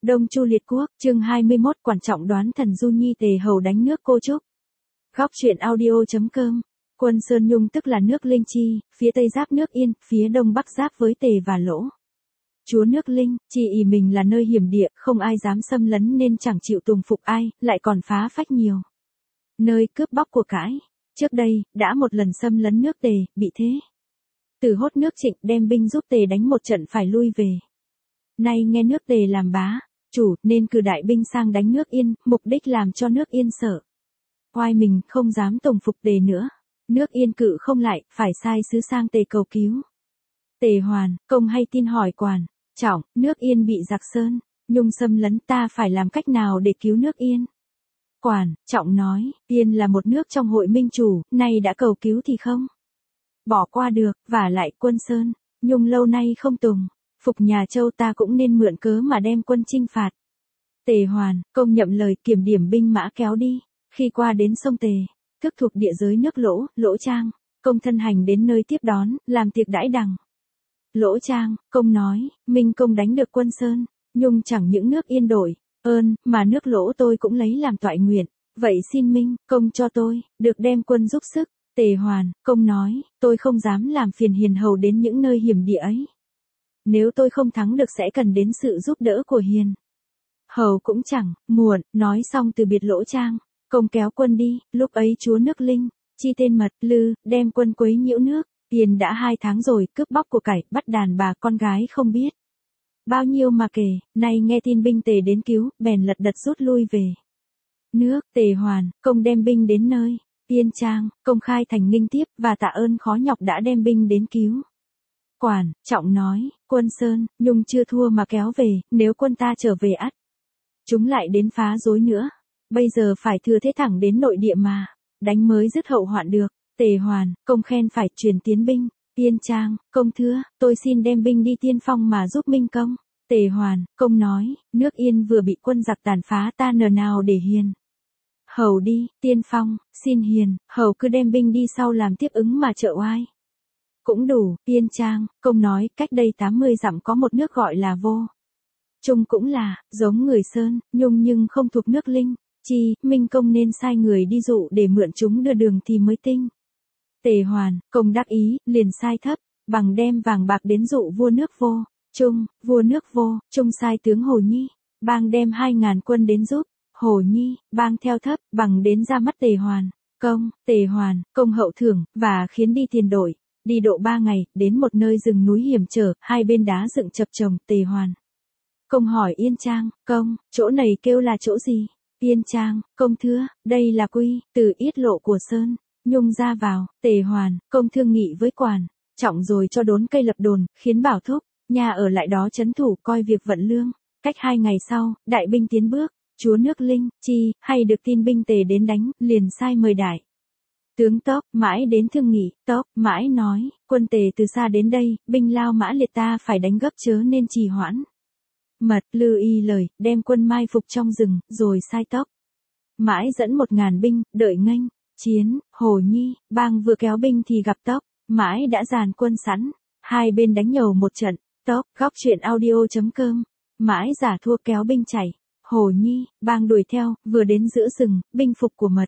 Đông Chu Liệt Quốc, chương 21 quan trọng đoán thần Du Nhi Tề Hầu đánh nước Cô Trúc. Góc truyện audio.com. Quân Sơn Nhung tức là nước Linh Chi, phía tây giáp nước Yên, phía đông bắc giáp với Tề và Lỗ. Chúa nước Linh, chỉ ý mình là nơi hiểm địa, không ai dám xâm lấn nên chẳng chịu tùng phục ai, lại còn phá phách nhiều nơi cướp bóc của cải. Trước đây, đã một lần xâm lấn nước Tề, bị thế Từ Hốt nước Trịnh đem binh giúp Tề đánh một trận phải lui về. Nay nghe nước Tề làm bá chủ nên cử đại binh sang đánh nước Yên, mục đích làm cho nước Yên sợ oai mình, không dám tùng phục Tề nữa. Nước Yên cự không lại, phải sai sứ sang Tề cầu cứu. Tề Hoàn, công hay tin hỏi Quản Trọng, nước Yên bị giặc Sơn Nhung xâm lấn, ta phải làm cách nào để cứu nước Yên? Quản Trọng nói, Yên là một nước trong hội minh chủ, nay đã cầu cứu thì không bỏ qua được, vả lại quân Sơn Nhung lâu nay không tùng phục nhà Châu, ta cũng nên mượn cớ mà đem quân chinh phạt. Tề Hoàn, công nhậm lời, kiểm điểm binh mã kéo đi. Khi qua đến sông Tề, thức thuộc địa giới nước Lỗ, Lỗ Trang, công thân hành đến nơi tiếp đón, làm tiệc đãi đằng. Lỗ Trang, công nói, Minh công đánh được quân Sơn Nhung chẳng những nước Yên đổi ơn, mà nước Lỗ tôi cũng lấy làm toại nguyện. Vậy xin Minh công cho tôi được đem quân giúp sức. Tề Hoàn, công nói, tôi không dám làm phiền hiền hầu đến những nơi hiểm địa ấy. Nếu tôi không thắng được sẽ cần đến sự giúp đỡ của hiền hầu cũng chẳng muộn. Nói xong từ biệt Lỗ Trang, công kéo quân đi. Lúc ấy chúa nước Linh Chi tên Mật Lư đem quân quấy nhiễu nước Yên đã 2 tháng rồi, cướp bóc của cải, bắt đàn bà con gái không biết bao nhiêu mà kể. Nay nghe tin binh Tề đến cứu, bèn lật đật rút lui về nước. Tề Hoàn, công đem binh đến nơi Yên Trang, công khai thành nghinh tiếp, và tạ ơn khó nhọc đã đem binh đến cứu. Quản Trọng nói, quân Sơn Nhung chưa thua mà kéo về, nếu quân ta trở về ắt chúng lại đến phá rối nữa. Bây giờ phải thừa thế thẳng đến nội địa mà đánh mới dứt hậu hoạn được. Tề Hoàn, công khen phải truyền tiến binh. Yên Trang, công thưa, tôi xin đem binh đi tiên phong mà giúp Minh công. Tề Hoàn, công nói, nước Yên vừa bị quân giặc tàn phá, ta nờ nào để hiền hầu đi tiên phong, xin hiền hầu cứ đem binh đi sau làm tiếp ứng mà trợ oai cũng đủ. Yên Trang, công nói, cách đây 80 dặm có một nước gọi là Vô Trung, cũng là giống người Sơn Nhung nhưng không thuộc nước Linh Chi. Minh công nên sai người đi dụ để mượn chúng đưa đường thì mới tinh. Tề Hoàn, công đắc ý, liền sai Thấp Bằng đem vàng bạc đến dụ vua nước Vô Trung. Vua nước Vô Trung sai tướng Hồ Nhi Bang đem 2.000 quân đến giúp. Hồ Nhi Bang theo Thấp Bằng đến ra mắt Tề Hoàn công. Tề Hoàn, công hậu thưởng và khiến đi tiền đổi. Đi độ 3 ngày, đến một nơi rừng núi hiểm trở, hai bên đá dựng chập chồng. Tề Hoàn, công hỏi Yên Trang, công, chỗ này kêu là chỗ gì? Yên Trang, công thưa, đây là quy, từ yết lộ của Sơn Nhung ra vào. Tề Hoàn, công thương nghị với Quản Trọng rồi cho đốn cây lập đồn, khiến Bảo Thúc nhà ở lại đó trấn thủ coi việc vận lương. Cách 2 ngày sau, đại binh tiến bước. Chúa nước Linh Chi hay được tin binh Tề đến đánh, liền sai mời đại tướng Tốc Mãi đến thương nghị. Tốc Mãi nói, quân Tề từ xa đến đây, binh lao mã liệt, ta phải đánh gấp chớ nên trì hoãn. Mật Lư y lời, đem quân mai phục trong rừng, rồi sai Tốc Mãi dẫn 1.000 binh, đợi nghênh chiến. Hồ Nhi Bang vừa kéo binh thì gặp Tốc Mãi đã dàn quân sẵn, hai bên đánh nhầu một trận. Tốc, góc truyện audio.com. Mãi giả thua kéo binh chạy. Hồ Nhi Bang đuổi theo, vừa đến giữa rừng, binh phục của Mật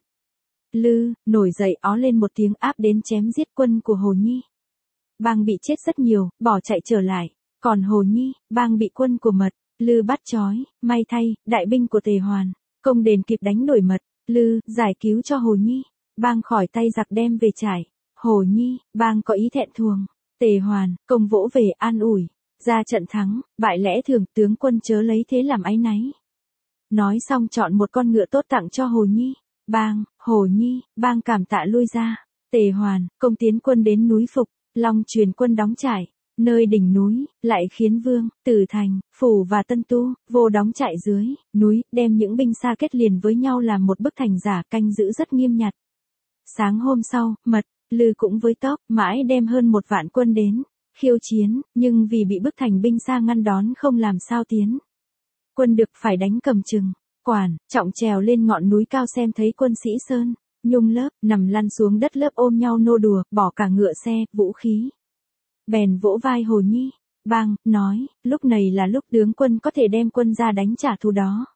Lư nổi dậy ó lên một tiếng, áp đến chém giết quân của Hồ Nhi Bang bị chết rất nhiều, bỏ chạy trở lại. Còn Hồ Nhi Bang bị quân của Mật Lư bắt trói. May thay, đại binh của Tề Hoàn công đền kịp đánh đuổi Mật Lư, giải cứu cho Hồ Nhi Bang khỏi tay giặc đem về trải. Hồ Nhi Bang có ý thẹn thuồng. Tề Hoàn công vỗ về an ủi, ra trận thắng bại lẽ thường, tướng quân chớ lấy thế làm áy náy. Nói xong chọn một con ngựa tốt tặng cho Hồ Nhi Bang. Hồ Nhi Bang cảm tạ lui ra. Tề Hoàn công tiến quân đến núi Phục Long, truyền quân đóng trại nơi đỉnh núi, lại khiến Vương, Tử Thành, Phủ và Tân Tu, Vô đóng trại dưới núi, đem những binh xa kết liền với nhau làm một bức thành giả, canh giữ rất nghiêm nhặt. Sáng hôm sau, Mật Lư cũng với Tốc Mãi đem hơn 1 vạn quân đến khiêu chiến, nhưng vì bị bức thành binh xa ngăn đón không làm sao tiến quân được, phải đánh cầm chừng. Quản Trọng trèo lên ngọn núi cao xem thấy quân sĩ Sơn Nhung lớp nằm lăn xuống đất, lớp ôm nhau nô đùa, bỏ cả ngựa xe, vũ khí. Bèn vỗ vai Hồ Nhi Bang, nói, lúc này là lúc tướng quân có thể đem quân ra đánh trả thù đó.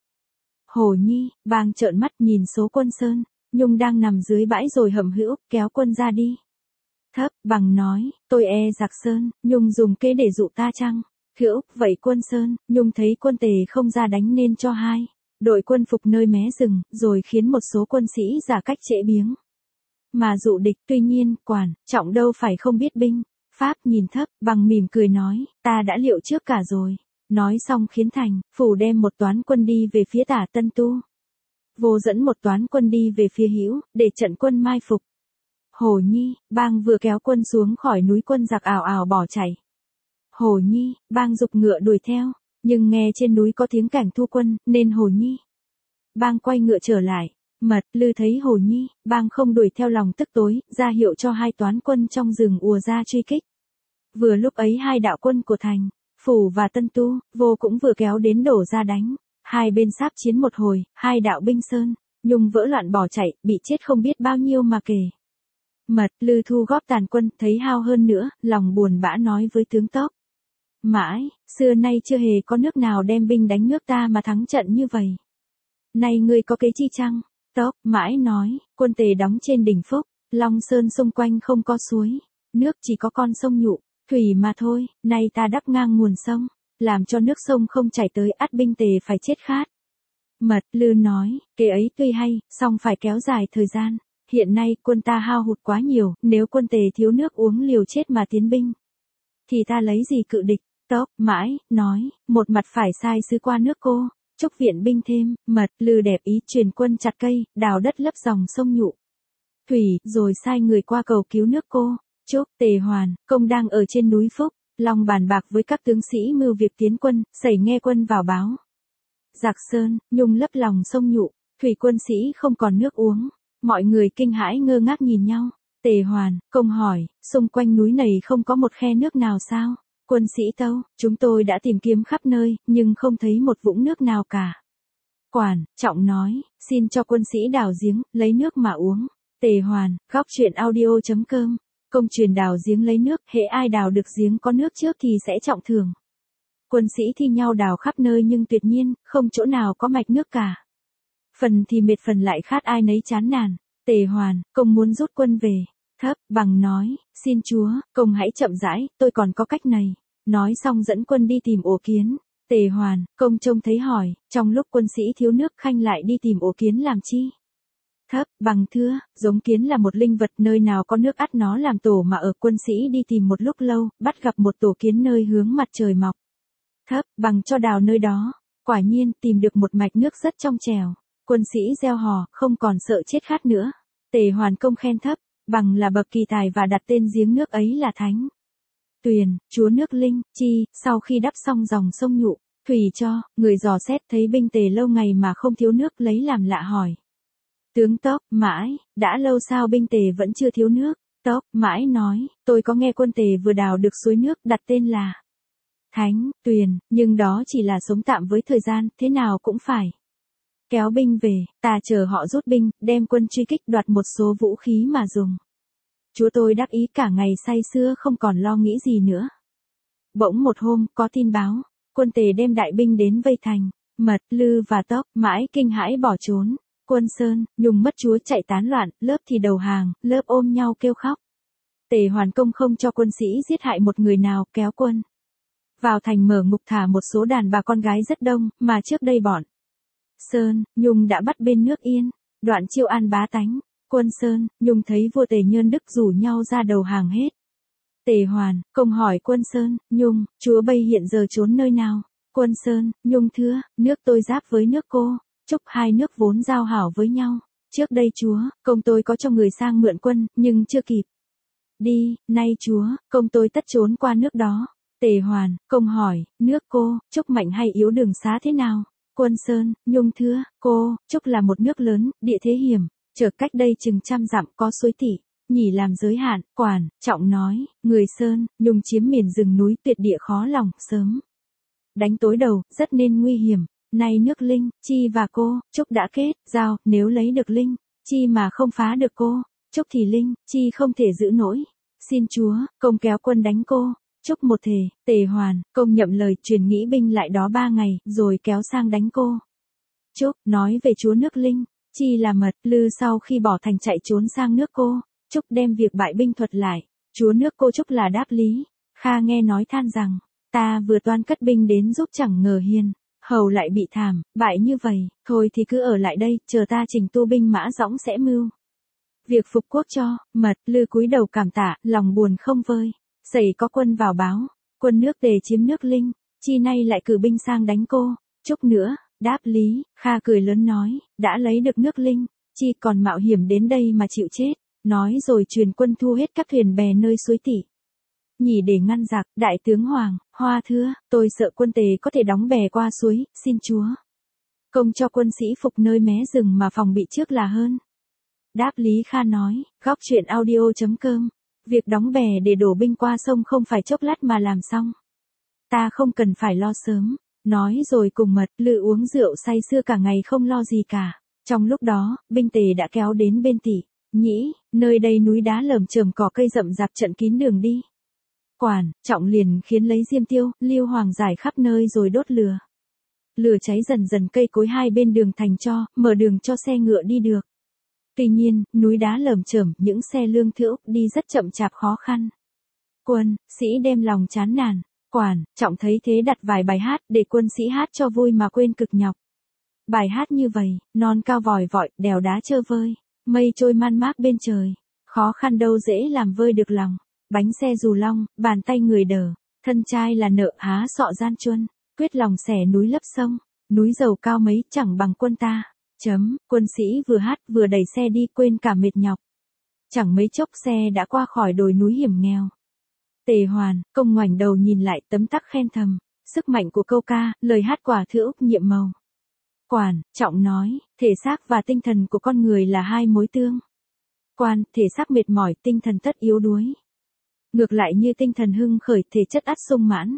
Hồ Nhi, Bang trợn mắt nhìn số quân Sơn, Nhung đang nằm dưới bãi rồi hậm hữu, kéo quân ra đi. Thấp, Bằng nói, tôi e giặc Sơn, Nhung dùng kế để dụ ta chăng? Hữu, vậy quân Sơn, Nhung thấy quân Tề không ra đánh nên cho hai đội quân phục nơi mé rừng, rồi khiến một số quân sĩ giả cách trễ biếng mà dụ địch. Tuy nhiên, Quản Trọng đâu phải không biết binh pháp. Nhìn Thấp, Bằng mỉm cười nói, ta đã liệu trước cả rồi. Nói xong khiến Thành Phủ đem một toán quân đi về phía Tả Tân Tu, Vô dẫn một toán quân đi về phía Hữu, để trận quân mai phục. Hồ Nhi, Bang vừa kéo quân xuống khỏi núi, quân giặc ào ào bỏ chạy. Hồ Nhi, Bang giục ngựa đuổi theo, nhưng nghe trên núi có tiếng cảnh thu quân, nên Hồ Nhi, Bang quay ngựa trở lại. Mật Lư thấy Hồ Nhi, Bang không đuổi theo lòng tức tối, ra hiệu cho hai toán quân trong rừng ùa ra truy kích. Vừa lúc ấy hai đạo quân của Thành Phủ và Tân Tu, Vô cũng vừa kéo đến đổ ra đánh. Hai bên sáp chiến một hồi, hai đạo binh Sơn, Nhung vỡ loạn bỏ chạy, bị chết không biết bao nhiêu mà kể. Mật Lư thu góp tàn quân, thấy hao hơn nữa, lòng buồn bã nói với tướng Tốc. Mãi, xưa nay chưa hề có nước nào đem binh đánh nước ta mà thắng trận như vậy. Nay ngươi có kế chi chăng? Tốc Mãi nói, quân Tề đóng trên đỉnh Phúc, Long Sơn xung quanh không có suối, nước chỉ có con sông Nhụ, thủy mà thôi, nay ta đắp ngang nguồn sông, làm cho nước sông không chảy tới, ắt binh Tề phải chết khát. Mật Lư nói, kế ấy tuy hay, song phải kéo dài thời gian. Hiện nay quân ta hao hụt quá nhiều, nếu quân Tề thiếu nước uống liều chết mà tiến binh, thì ta lấy gì cự địch? Tốc Mãi nói, một mặt phải sai sứ qua nước Cô, chúc viện binh thêm. Mật Lư đẹp ý truyền quân chặt cây, đào đất lấp dòng sông Nhụ, thủy, rồi sai người qua cầu cứu nước Cô. Chúc Tề Hoàn Công đang ở trên núi Phúc, lòng bàn bạc với các tướng sĩ mưu việc tiến quân, xảy nghe quân vào báo. Giặc Sơn, Nhung lấp lòng sông Nhụ, thủy, quân sĩ không còn nước uống. Mọi người kinh hãi ngơ ngác nhìn nhau. Tề Hoàn Công hỏi, xung quanh núi này không có một khe nước nào sao? Quân sĩ Tâu, chúng tôi đã tìm kiếm khắp nơi, nhưng không thấy một vũng nước nào cả. Quản Trọng nói, xin cho quân sĩ đào giếng, lấy nước mà uống. Tề Hoàn, góc truyện audio.com. Công truyền đào giếng lấy nước, hễ ai đào được giếng có nước trước thì sẽ trọng thưởng. Quân sĩ thi nhau đào khắp nơi nhưng tuyệt nhiên, không chỗ nào có mạch nước cả. Phần thì mệt phần lại khát, ai nấy chán nản. Tề Hoàn Công muốn rút quân về. Thấp, Bằng nói, xin chúa, Công hãy chậm rãi, tôi còn có cách này. Nói xong dẫn quân đi tìm ổ kiến. Tề Hoàn Công trông thấy hỏi, trong lúc quân sĩ thiếu nước khanh lại đi tìm ổ kiến làm chi? Thấp, Bằng thưa, giống kiến là một linh vật, nơi nào có nước ắt nó làm tổ mà ở. Quân sĩ đi tìm một lúc lâu, bắt gặp một tổ kiến nơi hướng mặt trời mọc. Thấp, Bằng cho đào nơi đó. Quả nhiên, tìm được một mạch nước rất trong trẻo. Quân sĩ reo hò, không còn sợ chết khát nữa. Tề Hoàn Công khen Thấp, Bằng là bậc kỳ tài và đặt tên giếng nước ấy là Thánh Tuyền, chúa nước linh, chi. Sau khi đắp xong dòng sông Nhụ, thủy cho, người dò xét thấy binh Tề lâu ngày mà không thiếu nước, lấy làm lạ hỏi. Tướng Tốc Mãi, đã lâu sao binh Tề vẫn chưa thiếu nước? Tốc Mãi nói, tôi có nghe quân Tề vừa đào được suối nước, đặt tên là Thánh Tuyền, nhưng đó chỉ là sống tạm với thời gian, thế nào cũng phải kéo binh về, ta chờ họ rút binh, đem quân truy kích, đoạt một số vũ khí mà dùng. Chúa tôi đắc ý cả ngày say sưa, không còn lo nghĩ gì nữa. Bỗng một hôm, có tin báo, quân Tề đem đại binh đến vây thành. Mật Lư và Tốc Mãi kinh hãi bỏ trốn. Quân Sơn, Nhung mất chúa chạy tán loạn, lớp thì đầu hàng, lớp ôm nhau kêu khóc. Tề Hoàn Công không cho quân sĩ giết hại một người nào, kéo quân vào thành mở ngục, thả một số đàn bà con gái rất đông, mà trước đây bọn Sơn, Nhung đã bắt bên nước Yên, đoạn chiêu an bá tánh. Quân Sơn, Nhung thấy vua Tề Nhơn Đức rủ nhau ra đầu hàng hết. Tề Hoàn Công hỏi Quân Sơn, Nhung, chúa bây hiện giờ trốn nơi nào? Quân Sơn, Nhung thưa, nước tôi giáp với nước Cô, chúc hai nước vốn giao hảo với nhau. Trước đây chúa, công tôi có cho người sang mượn quân, nhưng chưa kịp đi, nay chúa, công tôi tất trốn qua nước đó. Tề Hoàn Công hỏi, nước Cô, chúc mạnh hay yếu, đường xá thế nào? Quân Sơn, Nhung thưa, Cô, chúc là một nước lớn, địa thế hiểm, trở cách đây chừng 100 dặm, có suối Tỷ Nhỉ làm giới hạn. Quản Trọng nói, người Sơn, Nhung chiếm miền rừng núi tuyệt địa khó lòng, sớm đánh tối đầu, rất nên nguy hiểm. Nay nước Linh, Chi và Cô, chúc đã kết giao, nếu lấy được Linh, Chi mà không phá được Cô, chúc thì Linh, Chi không thể giữ nổi. Xin chúa, công kéo quân đánh Cô, Chúc một thể, Tề Hoàn, công nhậm lời truyền nghĩ binh lại đó 3 ngày, rồi kéo sang đánh cô. Chúc, nói về chúa nước Linh, chi là mật, Lư sau khi bỏ thành chạy trốn sang nước cô, Chúc đem việc bại binh thuật lại, chúa nước cô Chúc là đáp lý. Kha nghe nói than rằng, ta vừa toan cất binh đến giúp chẳng ngờ hiền, hầu lại bị thảm, bại như vậy, thôi thì cứ ở lại đây, chờ ta chỉnh tu binh mã dõng sẽ mưu việc phục quốc cho. Mật, Lư cúi đầu cảm tạ, lòng buồn không vơi. Sẩy có quân vào báo, quân nước Tề chiếm nước Linh, chi nay lại cử binh sang đánh cô. Chúc nữa, đáp lý. Kha cười lớn nói, đã lấy được nước Linh, chi còn mạo hiểm đến đây mà chịu chết. Nói rồi truyền quân thu hết các thuyền bè nơi suối Tỉ Nhì để ngăn giặc. Đại tướng Hoàng, Hoa thưa, tôi sợ quân Tề có thể đóng bè qua suối, xin chúa công cho quân sĩ phục nơi mé rừng mà phòng bị trước là hơn. Đáp lý. Kha nói, góc chuyện audio.com, việc đóng bè để đổ binh qua sông không phải chốc lát mà làm xong. Ta không cần phải lo sớm. Nói rồi cùng Mật, Lư uống rượu say sưa cả ngày không lo gì cả. Trong lúc đó, binh Tề đã kéo đến bên Tỉ Nhĩ, nơi đây núi đá lởm chởm cỏ cây rậm rạp chặn kín đường đi. Quản, Trọng liền khiến lấy diêm tiêu, liêu hoàng rải khắp nơi rồi đốt lửa. Lửa cháy dần dần cây cối hai bên đường thành cho, mở đường cho xe ngựa đi được. Tuy nhiên, núi đá lởm chởm, những xe lương thữu đi rất chậm chạp khó khăn. Quân, sĩ đem lòng chán nản. Quản, Trọng thấy thế đặt vài bài hát để quân sĩ hát cho vui mà quên cực nhọc. Bài hát như vậy, non cao vòi vọi, đèo đá trơ vơi, mây trôi man mác bên trời, khó khăn đâu dễ làm vơi được lòng. Bánh xe dù long, bàn tay người đờ, thân trai là nợ há sọ gian chuân, quyết lòng xẻ núi lấp sông, núi dầu cao mấy chẳng bằng quân ta. Quân sĩ vừa hát vừa đẩy xe đi quên cả mệt nhọc. Chẳng mấy chốc xe đã qua khỏi đồi núi hiểm nghèo. Tề Hoàn, công ngoảnh đầu nhìn lại tấm tắc khen thầm, sức mạnh của câu ca, lời hát quả thữu nhiệm màu. Quản, Trọng nói, thể xác và tinh thần của con người là hai mối tương quan, thể xác mệt mỏi, tinh thần tất yếu đuối. Ngược lại như tinh thần hưng khởi, thể chất ắt sung mãn.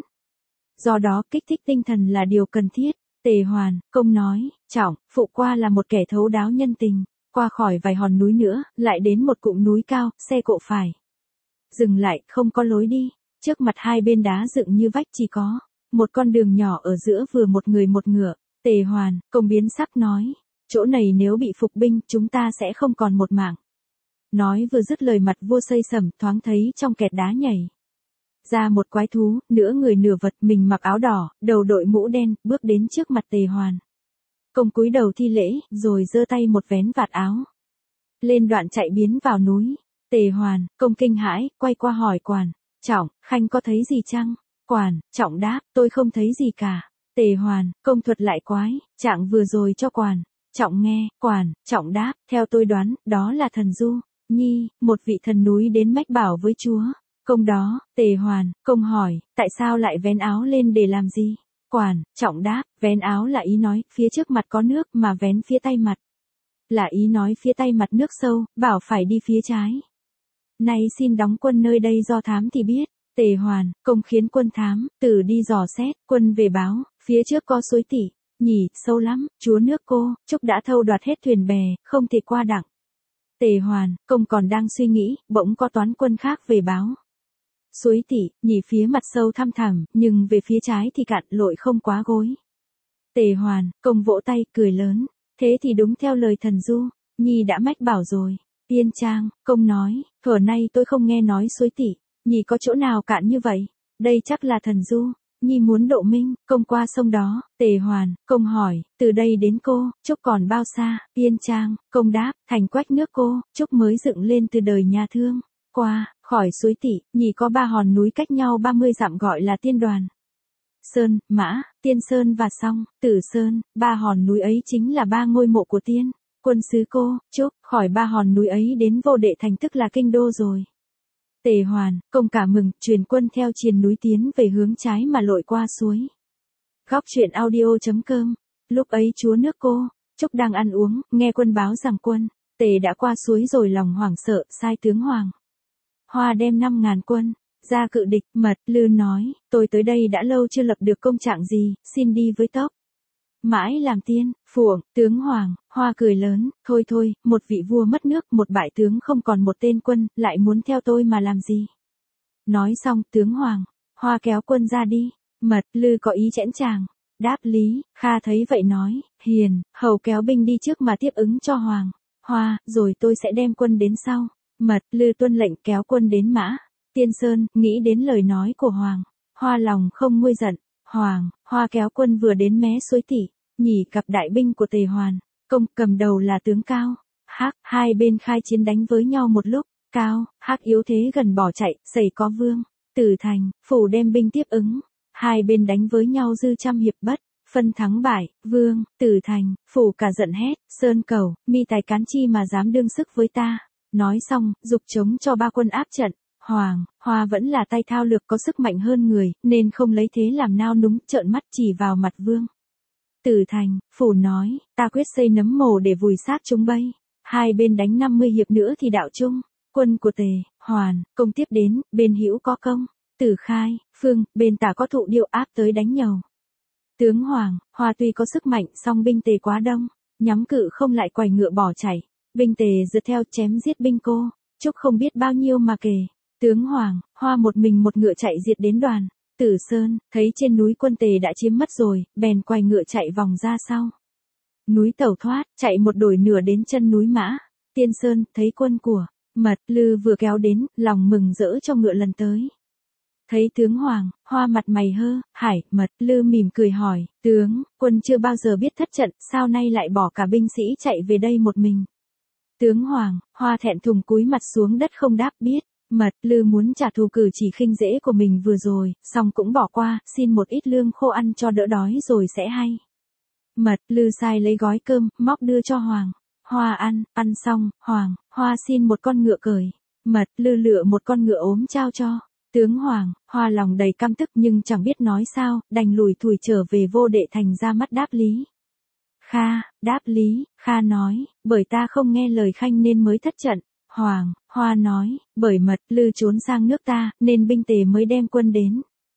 Do đó kích thích tinh thần là điều cần thiết. Tề Hoàn, công nói, Trọng, phụ qua là một kẻ thấu đáo nhân tình, qua khỏi vài hòn núi nữa, lại đến một cụm núi cao, xe cộ phải dừng lại, không có lối đi, trước mặt hai bên đá dựng như vách chỉ có một con đường nhỏ ở giữa vừa một người một ngựa. Tề Hoàn, công biến sắc nói, chỗ này nếu bị phục binh, chúng ta sẽ không còn một mạng. Nói vừa dứt lời mặt vua xây sầm, thoáng thấy trong kẹt đá nhảy ra một quái thú, nửa người nửa vật, mình mặc áo đỏ, đầu đội mũ đen, bước đến trước mặt Tề Hoàn. Công cúi đầu thi lễ, rồi giơ tay một vén vạt áo lên, đoạn chạy biến vào núi. Tề Hoàn, công kinh hãi, quay qua hỏi Quản, Trọng, khanh có thấy gì chăng? Quản, Trọng đáp, tôi không thấy gì cả. Tề Hoàn, công thuật lại quái trạng vừa rồi cho Quản, Trọng nghe. Quản, Trọng đáp, theo tôi đoán, đó là thần Du Nhi, một vị thần núi đến mách bảo với chúa công đó. Tề Hoàn, công hỏi, tại sao lại vén áo lên để làm gì? Quản, Trọng đáp, vén áo là ý nói, phía trước mặt có nước mà vén phía tay mặt là ý nói phía tay mặt nước sâu, bảo phải đi phía trái. Nay xin đóng quân nơi đây do thám thì biết. Tề Hoàn, công khiến quân thám tử đi dò xét, quân về báo, phía trước có suối Tỉ Nhì, sâu lắm, chúa nước cô, Chúc đã thâu đoạt hết thuyền bè, không thể qua đặng. Tề Hoàn, công còn đang suy nghĩ, bỗng có toán quân khác về báo. Suối Tỉ Nhì phía mặt sâu thăm thẳm, nhưng về phía trái thì cạn, lội không quá gối. Tề Hoàn, công vỗ tay, cười lớn, thế thì đúng theo lời thần Du Nhi đã mách bảo rồi. Tiên Trang, công nói, thuở nay tôi không nghe nói suối Tỉ Nhì có chỗ nào cạn như vậy. Đây chắc là thần Du Nhi muốn độ minh, công qua sông đó. Tề Hoàn, công hỏi, từ đây đến cô, Chúc còn bao xa? Tiên Trang, công đáp, thành quách nước cô, Chúc mới dựng lên từ đời nhà Thương. Qua, khỏi suối Tỉ Nhì có 3 hòn núi cách nhau 30 dặm gọi là Tiên Đoàn, Sơn, Mã, Tiên Sơn và Song, Tử Sơn. 3 hòn núi ấy chính là 3 ngôi mộ của tiên quân xứ cô, Chúc, khỏi 3 hòn núi ấy đến Vô Đệ Thành tức là kinh đô rồi. Tề Hoàn, công cả mừng, truyền quân theo triền núi tiến về hướng trái mà lội qua suối. Góc chuyện audio.com, lúc ấy chúa nước cô, Chúc đang ăn uống, nghe quân báo rằng quân Tề đã qua suối rồi lòng hoảng sợ, sai tướng Hoàng Hoa đem 5.000 quân ra cự địch. Mật, Lư nói, tôi tới đây đã lâu chưa lập được công trạng gì, xin đi với tốc mãi làm tiên. Phụng, tướng Hoàng Hoa cười lớn, thôi thôi, một vị vua mất nước, một bại tướng không còn một tên quân, lại muốn theo tôi mà làm gì? Nói xong, tướng Hoàng Hoa kéo quân ra đi. Mật Lư có ý chẽn chàng. Đáp Lý, Kha thấy vậy nói, hiền, hầu kéo binh đi trước mà tiếp ứng cho Hoàng. Hoa, rồi tôi sẽ đem quân đến sau. Mật Lư tuân lệnh kéo quân đến Mã. Tiên Sơn, nghĩ đến lời nói của Hoàng. Hoa lòng không nguôi giận. Hoàng, Hoa kéo quân vừa đến mé suối Tỉ, nhỉ gặp đại binh của Tề Hoàn. Công cầm đầu là tướng Cao. Hắc, hai bên khai chiến đánh với nhau một lúc. Cao, Hắc yếu thế gần bỏ chạy, xảy có Vương, Tử Thành, Phủ đem binh tiếp ứng. Hai bên đánh với nhau dư trăm hiệp bất, phân thắng bại, Vương, Tử Thành, Phủ cả giận hét, Sơn Cầu, mi tài cán chi mà dám đương sức với ta. Nói xong, dục chống cho ba quân áp trận. Hoàng, Hoa vẫn là tay thao lược có sức mạnh hơn người, nên không lấy thế làm nao núng, trợn mắt chỉ vào mặt Vương. Tử Thành, Phủ nói, ta quyết xây nấm mồ để vùi xác chúng bây. Hai bên đánh 50 hiệp nữa thì đạo chung. Quân của Tề, Hoàn, Công tiếp đến, bên hữu có Công, Tử Khai, Phương, bên tả có Thụ Điệu áp tới đánh nhầu. Tướng Hoàng, Hoa tuy có sức mạnh song binh Tề quá đông, nhắm cự không lại quay ngựa bỏ chạy. Binh Tề rượt theo chém giết binh Cô, Trúc không biết bao nhiêu mà kể. Tướng Hoàng, Hoa một mình một ngựa chạy diệt đến Đoàn, Tử Sơn, thấy trên núi quân Tề đã chiếm mất rồi, bèn quay ngựa chạy vòng ra sau. Núi tẩu thoát, chạy một đồi nửa đến chân núi Mã. Tiên Sơn, thấy quân của Mật Lư vừa kéo đến, lòng mừng rỡ cho ngựa lần tới. Thấy tướng Hoàng, Hoa mặt mày hơ, hải, Mật Lư mỉm cười hỏi, tướng, quân chưa bao giờ biết thất trận, sao nay lại bỏ cả binh sĩ chạy về đây một mình. Tướng Hoàng, Hoa thẹn thùng cúi mặt xuống đất không đáp biết. Mật Lư muốn trả thù cử chỉ khinh dễ của mình vừa rồi, song cũng bỏ qua, xin một ít lương khô ăn cho đỡ đói rồi sẽ hay. Mật Lư sai lấy gói cơm, móc đưa cho Hoàng. Hoa ăn xong, Hoàng, Hoa xin một con ngựa cởi. Mật Lư lựa một con ngựa ốm trao cho. Tướng Hoàng, Hoa lòng đầy căm tức nhưng chẳng biết nói sao, đành lùi thủi trở về Vô Đệ Thành ra mắt Đáp Lý. Đáp Lý, Kha nói, bởi ta không nghe lời khanh nên mới thất trận. Hoàng, Hoa nói, bởi Mật Lư trốn sang nước ta, nên binh Tề mới đem quân đến.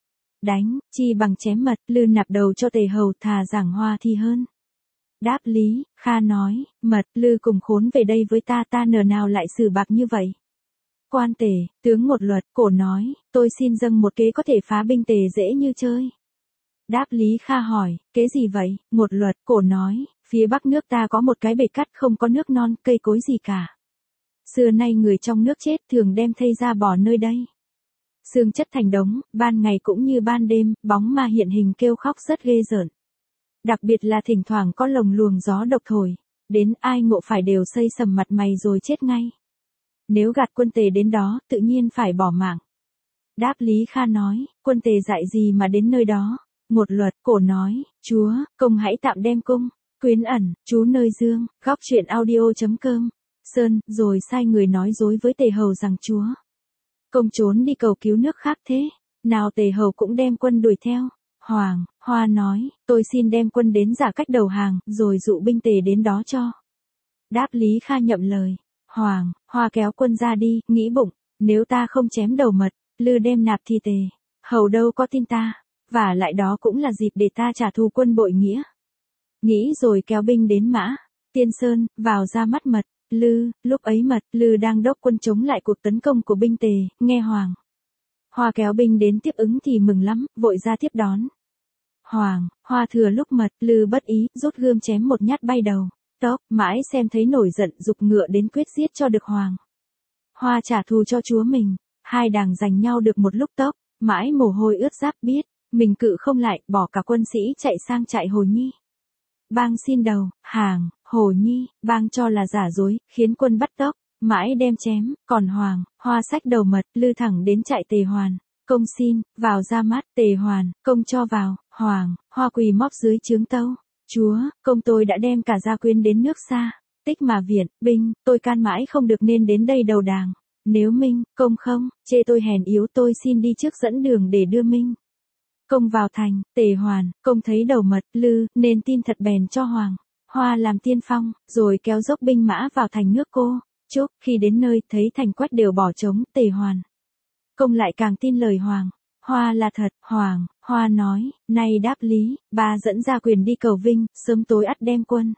Đánh, chi bằng chém Mật Lư nạp đầu cho Tề hầu thà giảng Hoa thì hơn. Đáp Lý, Kha nói, Mật Lư cùng khốn về đây với ta nở nào lại xử bạc như vậy. Quan Tề, tướng một luật, cổ nói, tôi xin dâng một kế có thể phá binh Tề dễ như chơi. Đáp Lý Kha hỏi, kế gì vậy? Một luật, cổ nói, phía bắc nước ta có một cái bể cắt không có nước non, cây cối gì cả. Xưa nay người trong nước chết thường đem thây ra bỏ nơi đây. Xương chất thành đống, ban ngày cũng như ban đêm, bóng ma hiện hình kêu khóc rất ghê rợn. Đặc biệt là thỉnh thoảng có lồng luồng gió độc thổi, đến ai ngộ phải đều xây sầm mặt mày rồi chết ngay. Nếu gạt quân Tề đến đó, tự nhiên phải bỏ mạng. Đáp Lý Kha nói, quân Tề dạy gì mà đến nơi đó? Một luật, cổ nói, chúa, công hãy tạm đem cung, quyến ẩn, chú nơi dương, góc truyện audio.com. Sơn, rồi sai người nói dối với Tề hầu rằng chúa công trốn đi cầu cứu nước khác thế. Nào Tề hầu cũng đem quân đuổi theo. Hoàng, Hoa nói, tôi xin đem quân đến giả cách đầu hàng, rồi dụ binh Tề đến đó cho. Đáp Lý Kha nhậm lời. Hoàng, Hoa kéo quân ra đi, nghĩ bụng, nếu ta không chém đầu Mật Lư đem nạp thì Tề hầu đâu có tin ta, và lại đó cũng là dịp để ta trả thù quân bội nghĩa. Nghĩ rồi kéo binh đến Mã, Tiên Sơn, vào ra mắt Mật Lư. Lúc ấy Mật Lư đang đốc quân chống lại cuộc tấn công của binh Tề, nghe Hoàng, Hoa kéo binh đến tiếp ứng thì mừng lắm, vội ra tiếp đón. Hoàng, Hoa thừa lúc Mật Lư bất ý, rút gươm chém một nhát bay đầu. Tốc, mãi xem thấy nổi giận giục ngựa đến quyết giết cho được Hoàng. Hoa trả thù cho chúa mình, hai đảng giành nhau được một lúc tốc, mãi mồ hôi ướt giáp biết, mình cự không lại, bỏ cả quân sĩ chạy sang trại Hồ Nhi. Bang xin đầu, hàng, Hồ Nhi, bang cho là giả dối, khiến quân bắt tốc, mãi đem chém, còn Hoàng, Hoa xách đầu Mật Lư thẳng đến trại Tề Hoàn. Công xin, vào ra mắt, Tề Hoàn, công cho vào. Hoàng, Hoa quỳ móp dưới trướng tâu. Chúa, công tôi đã đem cả gia quyến đến nước xa, tích mà viện, binh, tôi can mãi không được nên đến đây đầu đàng. Nếu Minh, công không, chê tôi hèn yếu tôi xin đi trước dẫn đường để đưa Minh công vào thành. Tề Hoàn, công thấy đầu Mật Lư, nên tin thật bèn cho Hoàng, Hoa làm tiên phong, rồi kéo dốc binh mã vào thành nước Cô. Chúc, khi đến nơi, thấy thành quách đều bỏ trống, Tề Hoàn, công lại càng tin lời Hoàng, Hoa là thật. Hoàng, Hoa nói, nay Đáp Lý, ba dẫn ra quyền đi cầu Vinh, sớm tối ắt đem quân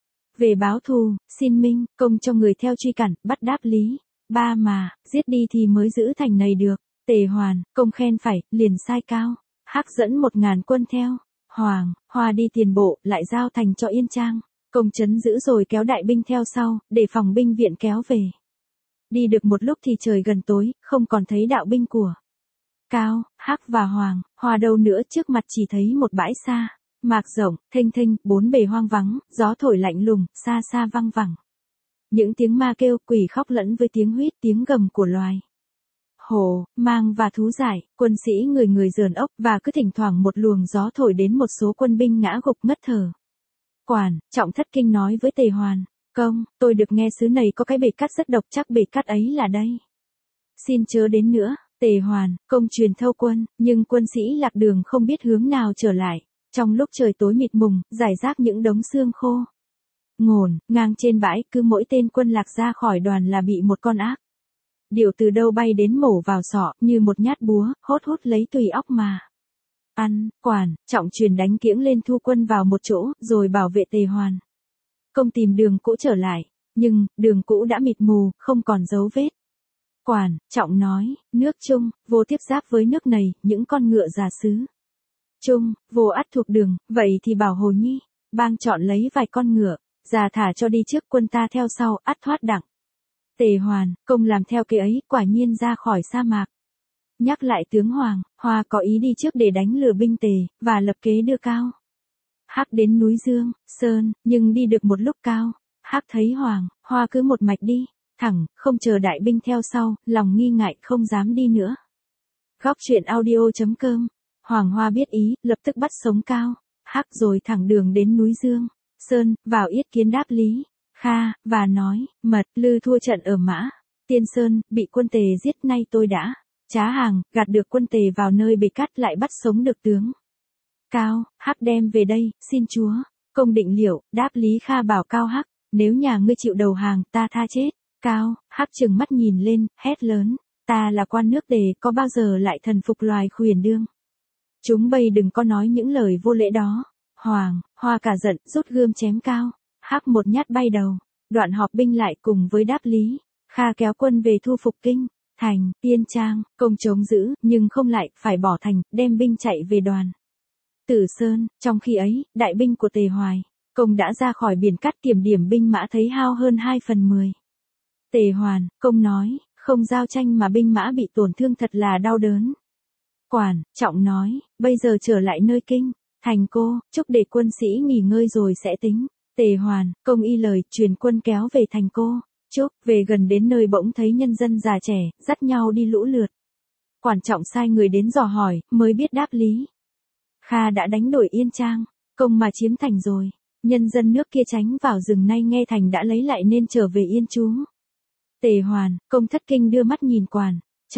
về báo thù, xin Minh, công cho người theo truy cản, bắt Đáp Lý. Ba mà, giết đi thì mới giữ thành này được. Tề Hoàn, công khen phải, liền sai Cao. Hắc dẫn 1000 quân theo. Hoàng, Hoa đi tiền bộ, lại giao thành cho Yên Trang. Công trấn giữ rồi kéo đại binh theo sau, để phòng binh viện kéo về. Đi được một lúc thì trời gần tối, không còn thấy đạo binh của Cao, Hắc và Hoàng, Hoa đâu nữa, trước mặt chỉ thấy một bãi sa mạc rộng, thênh thênh, bốn bề hoang vắng, gió thổi lạnh lùng, xa xa văng vẳng. Những tiếng ma kêu, quỷ khóc lẫn với tiếng huýt, tiếng gầm của loài hổ, mang và thú dại, quân sĩ người người rờn ốc, và cứ thỉnh thoảng một luồng gió thổi đến một số quân binh ngã gục ngất thở. Quản, Trọng thất kinh nói với Tề Hoàn, công, tôi được nghe xứ này có cái bể cát rất độc, chắc bể cát ấy là đây. Xin chớ đến nữa. Tề Hoàn, công truyền thâu quân, nhưng quân sĩ lạc đường không biết hướng nào trở lại. Trong lúc trời tối mịt mùng, rải rác những đống xương khô ngổn ngang trên bãi, cứ mỗi tên quân lạc ra khỏi đoàn là bị một con ác điểu từ đâu bay đến mổ vào sọ, như một nhát búa, hốt hốt lấy tùy óc mà ăn. Quản, Trọng truyền đánh kiễng lên thu quân vào một chỗ, rồi bảo vệ Tề Hoàn. Công tìm đường cũ trở lại, nhưng đường cũ đã mịt mù, không còn dấu vết. Quản, Trọng nói, nước Trung, vô tiếp giáp với nước này, những con ngựa già xứ Trung, vô ắt thuộc đường, vậy thì bảo Hồ Nhi, bang chọn lấy vài con ngựa, già thả cho đi trước, quân ta theo sau, ắt thoát đặng. Tề Hoàn, công làm theo kế ấy, quả nhiên ra khỏi sa mạc. Nhắc lại tướng Hoàng, Hoa có ý đi trước để đánh lừa binh Tề, và lập kế đưa Cao Hắc đến núi Dương, Sơn, nhưng đi được một lúc Cao Hắc thấy Hoàng, Hoa cứ một mạch đi thẳng, không chờ đại binh theo sau, lòng nghi ngại không dám đi nữa. Góc truyện audio.com. Hoàng Hoa biết ý, lập tức bắt sống Cao Hắc rồi thẳng đường đến núi Dương, Sơn, vào yết kiến Đáp Lý, Kha, và nói, mật, Lư thua trận ở Mã Tiên Sơn, bị quân Tề giết, nay tôi đã trá hàng, gạt được quân Tề vào nơi bề cát, lại bắt sống được tướng Cao Hắc đem về đây, xin chúa, công định liệu. Đáp Lý Kha bảo Cao Hắc, nếu nhà ngươi chịu đầu hàng, ta tha chết. Cao Hắc trừng mắt nhìn lên, hét lớn, ta là quan nước Tề, có bao giờ lại thần phục loài khuyển đương. Chúng bây đừng có nói những lời vô lễ đó. Hoàng, Hoa cả giận, rút gươm chém Cao Hắc một nhát bay đầu. Đoạn họp binh lại cùng với Đáp Lý Kha kéo quân về thu phục kinh thành Yên Trang. Công chống giữ, nhưng không lại, phải bỏ thành, đem binh chạy về đoàn Tử Sơn. Trong khi ấy, đại binh của Tề Hoài, công đã ra khỏi biển cát, kiểm điểm binh mã thấy hao hơn 2/10. Tề Hoàn, công nói, không giao tranh mà binh mã bị tổn thương thật là đau đớn. Quản, Trọng nói, bây giờ trở lại nơi kinh thành cô, chúc để quân sĩ nghỉ ngơi rồi sẽ tính. Tề Hoàn, công y lời, truyền quân kéo về thành cô. Chúc, về gần đến nơi bỗng thấy nhân dân già trẻ, dắt nhau đi lũ lượt. Quản Trọng sai người đến dò hỏi, mới biết Đáp Lý Kha đã đánh đổi Yên Trang, công mà chiếm thành rồi. Nhân dân nước kia tránh vào rừng, nay nghe thành đã lấy lại nên trở về yên trú. Tề Hoàn, công thất kinh đưa mắt nhìn Quản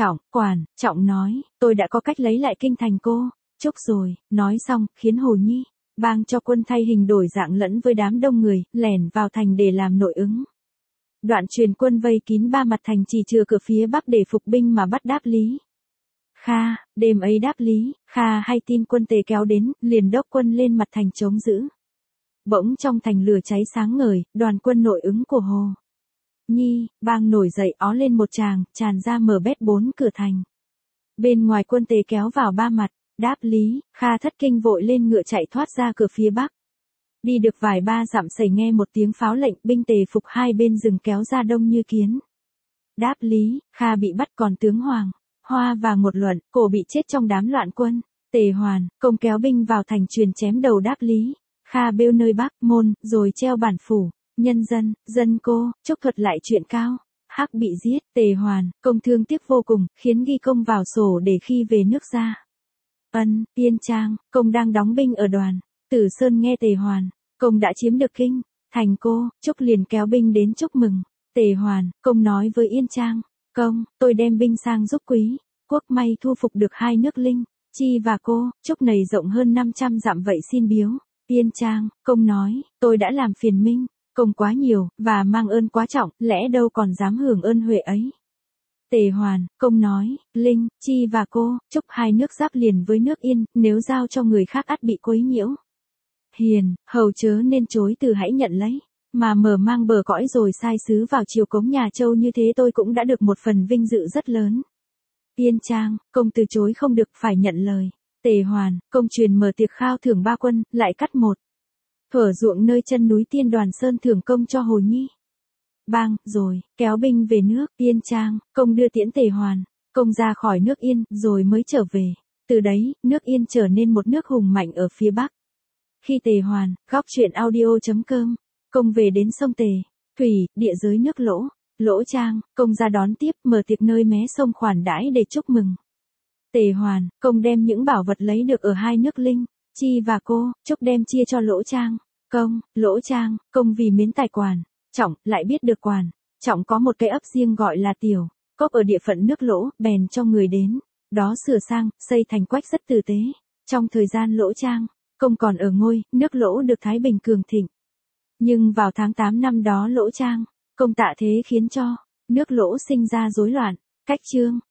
Trọng nói, tôi đã có cách lấy lại kinh thành cô. Chúc rồi, nói xong, khiến Hồ Nhi bang cho quân thay hình đổi dạng lẫn với đám đông người, lẻn vào thành để làm nội ứng. Đoạn truyền quân vây kín 3 mặt thành, chỉ trừ cửa phía bắc để phục binh mà bắt Đáp Lý Kha. Đêm ấy Đáp Lý Kha hay tin quân Tề kéo đến, liền đốc quân lên mặt thành chống giữ. Bỗng trong thành lửa cháy sáng ngời, đoàn quân nội ứng của Hồ Nhi bang nổi dậy, ó lên một tràng, tràn ra mở bét 4 cửa thành. Bên ngoài quân Tề kéo vào 3 mặt. Đáp Lý Kha thất kinh vội lên ngựa chạy thoát ra cửa phía bắc. Đi được vài ba dặm xảy nghe một tiếng pháo lệnh, binh Tề phục hai bên rừng kéo ra đông như kiến. Đáp Lý Kha bị bắt, còn tướng Hoàng, Hoa và Ngột Luận, cổ bị chết trong đám loạn quân. Tề Hoàn, công kéo binh vào thành, truyền chém đầu Đáp Lý Kha bêu nơi Bắc Môn, rồi treo bản phủ. Nhân dân, dân cô, chúc thuật lại chuyện Cao Hắc bị giết. Tề Hoàn, công thương tiếc vô cùng, khiến ghi công vào sổ để khi về nước ra. Yên Trang, công đang đóng binh ở đoàn Tử Sơn, nghe Tề Hoàn, công đã chiếm được kinh thành cô, Trúc liền kéo binh đến chúc mừng. Tề Hoàn, công nói với Yên Trang, công, tôi đem binh sang giúp quý quốc, may thu phục được 2 nước Linh Chi và cô. Trúc này rộng hơn 500 dặm, vậy xin biếu. Yên Trang, công nói, tôi đã làm phiền Minh công quá nhiều, và mang ơn quá trọng, lẽ đâu còn dám hưởng ơn huệ ấy. Tề Hoàn, công nói, Linh Chi và cô, Trúc 2 nước giáp liền với nước Yên, nếu giao cho người khác ắt bị quấy nhiễu. Hiền, hầu chớ nên chối từ, hãy nhận lấy, mà mở mang bờ cõi rồi sai sứ vào triều cống nhà Châu, như thế tôi cũng đã được một phần vinh dự rất lớn. Yên Trang, công từ chối không được phải nhận lời. Tề Hoàn, công truyền mở tiệc khao thưởng 3 quân, lại cắt một thửa ruộng nơi chân núi Tiên Đoàn Sơn thưởng công cho Hồ Nhi. Bang, rồi, kéo binh về nước. Yên Trang, công đưa tiễn Tề Hoàn, công ra khỏi nước Yên, rồi mới trở về. Từ đấy, nước Yên trở nên một nước hùng mạnh ở phía Bắc. Khi Tề Hoàn, góc truyện audio.com, công về đến sông Tề, thủy, địa giới nước Lỗ Trang, công ra đón tiếp, mở tiệc nơi mé sông khoản đãi để chúc mừng. Tề Hoàn, công đem những bảo vật lấy được ở hai nước Linh, Chi và Cô, Trúc đem chia cho Lỗ Trang. Lỗ Trang, công vì mến tài Quản Trọng, lại biết được Quản Trọng có một cái ấp riêng gọi là Tiểu Cốc ở địa phận nước Lỗ, bèn cho người đến đó sửa sang, xây thành quách rất tử tế. Trong thời gian Lỗ Trang, công còn ở ngôi, nước Lỗ được thái bình cường thịnh. Nhưng vào tháng 8 năm đó Lỗ Trang, công tạ thế khiến cho nước Lỗ sinh ra rối loạn. Cách chương